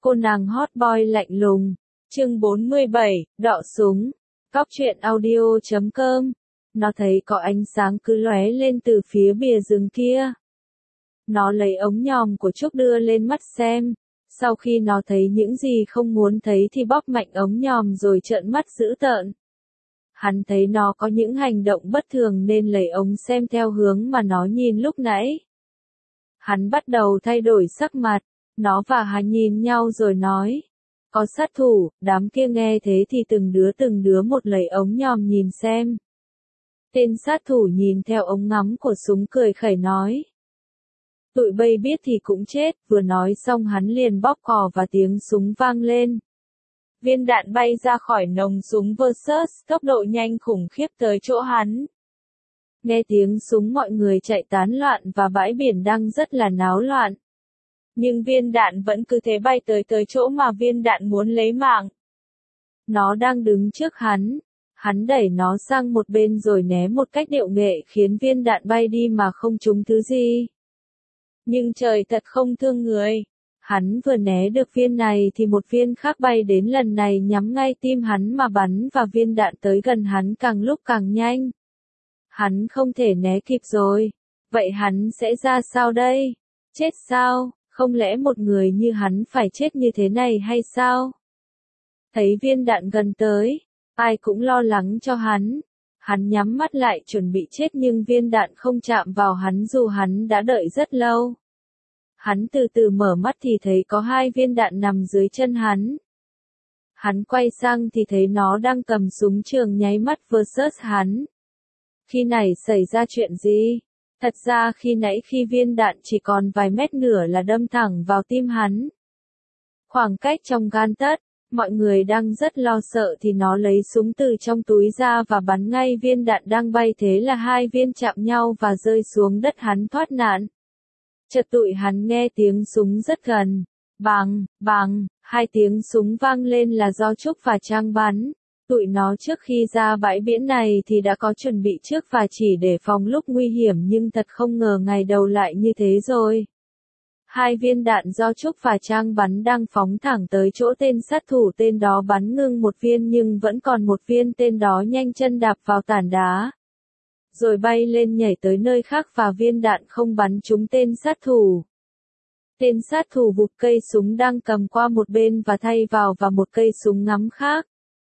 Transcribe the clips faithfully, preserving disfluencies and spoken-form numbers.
Cô nàng hot boy lạnh lùng. Chương bốn mươi bảy, đọ súng. Cóc truyện audio chấm com. Nó thấy có ánh sáng cứ lóe lên từ phía bìa rừng kia. Nó lấy ống nhòm của Trúc đưa lên mắt xem. Sau khi nó thấy những gì không muốn thấy thì bóp mạnh ống nhòm rồi trợn mắt dữ tợn. Hắn thấy nó có những hành động bất thường nên lấy ống xem theo hướng mà nó nhìn lúc nãy. Hắn bắt đầu thay đổi sắc mặt. Nó và hắn nhìn nhau rồi nói. Có sát thủ. Đám kia nghe thế thì từng đứa từng đứa một lấy ống nhòm nhìn xem. Tên sát thủ nhìn theo ống ngắm của súng cười khẩy nói. Tụi bay biết thì cũng chết. Vừa nói xong hắn liền bóp cò và tiếng súng vang lên. Viên đạn bay ra khỏi nòng súng versus tốc độ nhanh khủng khiếp tới chỗ hắn. Nghe tiếng súng mọi người chạy tán loạn và bãi biển đang rất là náo loạn. Nhưng viên đạn vẫn cứ thế bay tới tới chỗ mà viên đạn muốn lấy mạng. Nó đang đứng trước hắn. Hắn đẩy nó sang một bên rồi né một cách điệu nghệ khiến viên đạn bay đi mà không trúng thứ gì. Nhưng trời thật không thương người. Hắn vừa né được viên này thì một viên khác bay đến lần này nhắm ngay tim hắn mà bắn và viên đạn tới gần hắn càng lúc càng nhanh. Hắn không thể né kịp rồi. Vậy hắn sẽ ra sao đây? Chết sao? Không lẽ một người như hắn phải chết như thế này hay sao? Thấy viên đạn gần tới, ai cũng lo lắng cho hắn. Hắn nhắm mắt lại chuẩn bị chết nhưng viên đạn không chạm vào hắn dù hắn đã đợi rất lâu. Hắn từ từ mở mắt thì thấy có hai viên đạn nằm dưới chân hắn. Hắn quay sang thì thấy nó đang cầm súng trường nháy mắt versus hắn. Khi này xảy ra chuyện gì? Thật ra khi nãy khi viên đạn chỉ còn vài mét nữa là đâm thẳng vào tim hắn. Khoảng cách trong gan tấc, mọi người đang rất lo sợ thì nó lấy súng từ trong túi ra và bắn ngay viên đạn đang bay thế là hai viên chạm nhau và rơi xuống đất hắn thoát nạn. Chợt tụi hắn nghe tiếng súng rất gần. Bang, bang, hai tiếng súng vang lên là do Trúc và Trang bắn. Tụi nó trước khi ra bãi biển này thì đã có chuẩn bị trước và chỉ để phòng lúc nguy hiểm nhưng thật không ngờ ngày đầu lại như thế rồi. Hai viên đạn do Trúc và Trang bắn đang phóng thẳng tới chỗ tên sát thủ tên đó bắn ngưng một viên nhưng vẫn còn một viên tên đó nhanh chân đạp vào tảng đá. Rồi bay lên nhảy tới nơi khác và viên đạn không bắn trúng tên sát thủ. Tên sát thủ vụt cây súng đang cầm qua một bên và thay vào và một cây súng ngắm khác.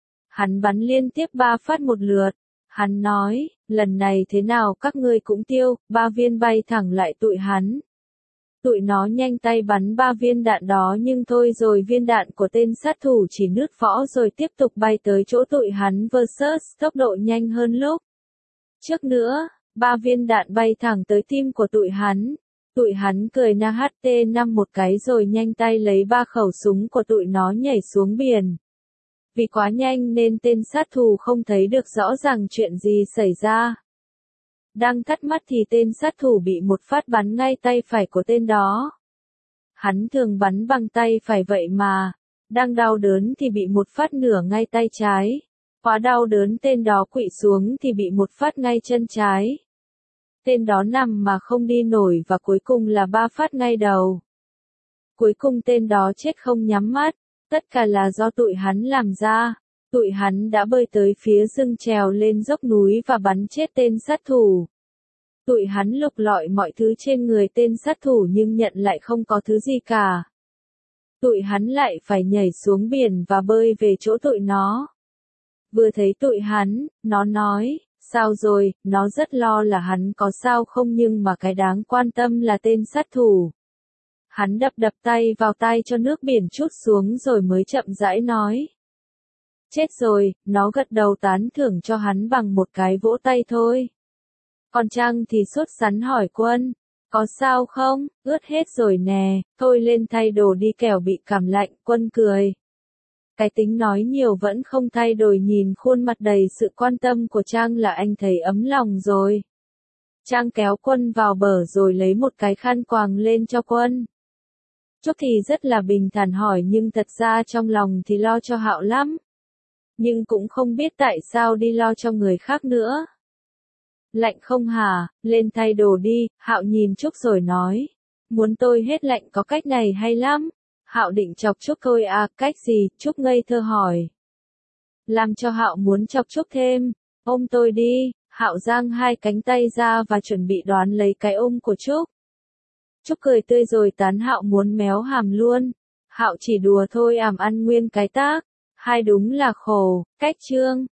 Hắn bắn liên tiếp ba phát một lượt. Hắn nói, lần này thế nào các ngươi cũng tiêu, ba viên bay thẳng lại tụi hắn. Tụi nó nhanh tay bắn ba viên đạn đó nhưng thôi rồi viên đạn của tên sát thủ chỉ nứt võ rồi tiếp tục bay tới chỗ tụi hắn versus tốc độ nhanh hơn lúc trước nữa, ba viên đạn bay thẳng tới tim của tụi hắn. Tụi hắn cười na hát tê năm một cái rồi nhanh tay lấy ba khẩu súng của tụi nó nhảy xuống biển. Vì quá nhanh nên tên sát thủ không thấy được rõ ràng chuyện gì xảy ra. Đang thắt mắt thì tên sát thủ bị một phát bắn ngay tay phải của tên đó. Hắn thường bắn bằng tay phải vậy mà. Đang đau đớn thì bị một phát nửa ngay tay trái. Quá đau đớn tên đó quỵ xuống thì bị một phát ngay chân trái. Tên đó nằm mà không đi nổi và cuối cùng là ba phát ngay đầu. Cuối cùng tên đó chết không nhắm mắt. Tất cả là do tụi hắn làm ra. Tụi hắn đã bơi tới phía rừng trèo lên dốc núi và bắn chết tên sát thủ. Tụi hắn lục lọi mọi thứ trên người tên sát thủ nhưng nhận lại không có thứ gì cả. Tụi hắn lại phải nhảy xuống biển và bơi về chỗ tụi nó. Vừa thấy tụi hắn, nó nói, sao rồi, nó rất lo là hắn có sao không nhưng mà cái đáng quan tâm là tên sát thủ. Hắn đập đập tay vào tay cho nước biển trút xuống rồi mới chậm rãi nói. Chết rồi, nó gật đầu tán thưởng cho hắn bằng một cái vỗ tay thôi. Còn Trang thì sốt sắng hỏi Quân, có sao không, ướt hết rồi nè, thôi lên thay đồ đi kẻo bị cảm lạnh. Quân cười. Cái tính nói nhiều vẫn không thay đổi nhìn khuôn mặt đầy sự quan tâm của Trang là anh thấy ấm lòng rồi. Trang kéo Quân vào bờ rồi lấy một cái khăn quàng lên cho Quân. Trúc thì rất là bình thản hỏi nhưng thật ra trong lòng thì lo cho Hạo lắm. Nhưng cũng không biết tại sao đi lo cho người khác nữa. Lạnh không hả, lên thay đồ đi, Hạo nhìn Trúc rồi nói. Muốn tôi hết lạnh có cách này hay lắm. Hạo định chọc Trúc thôi à, cách gì? Trúc ngây thơ hỏi. Làm cho Hạo muốn chọc Trúc thêm. Ôm tôi đi. Hạo giang hai cánh tay ra và chuẩn bị đoán lấy cái ôm của Trúc. Trúc cười tươi rồi tán Hạo muốn méo hàm luôn. Hạo chỉ đùa thôi ảm ăn nguyên cái tác. Hai đúng là khổ. Cách chương.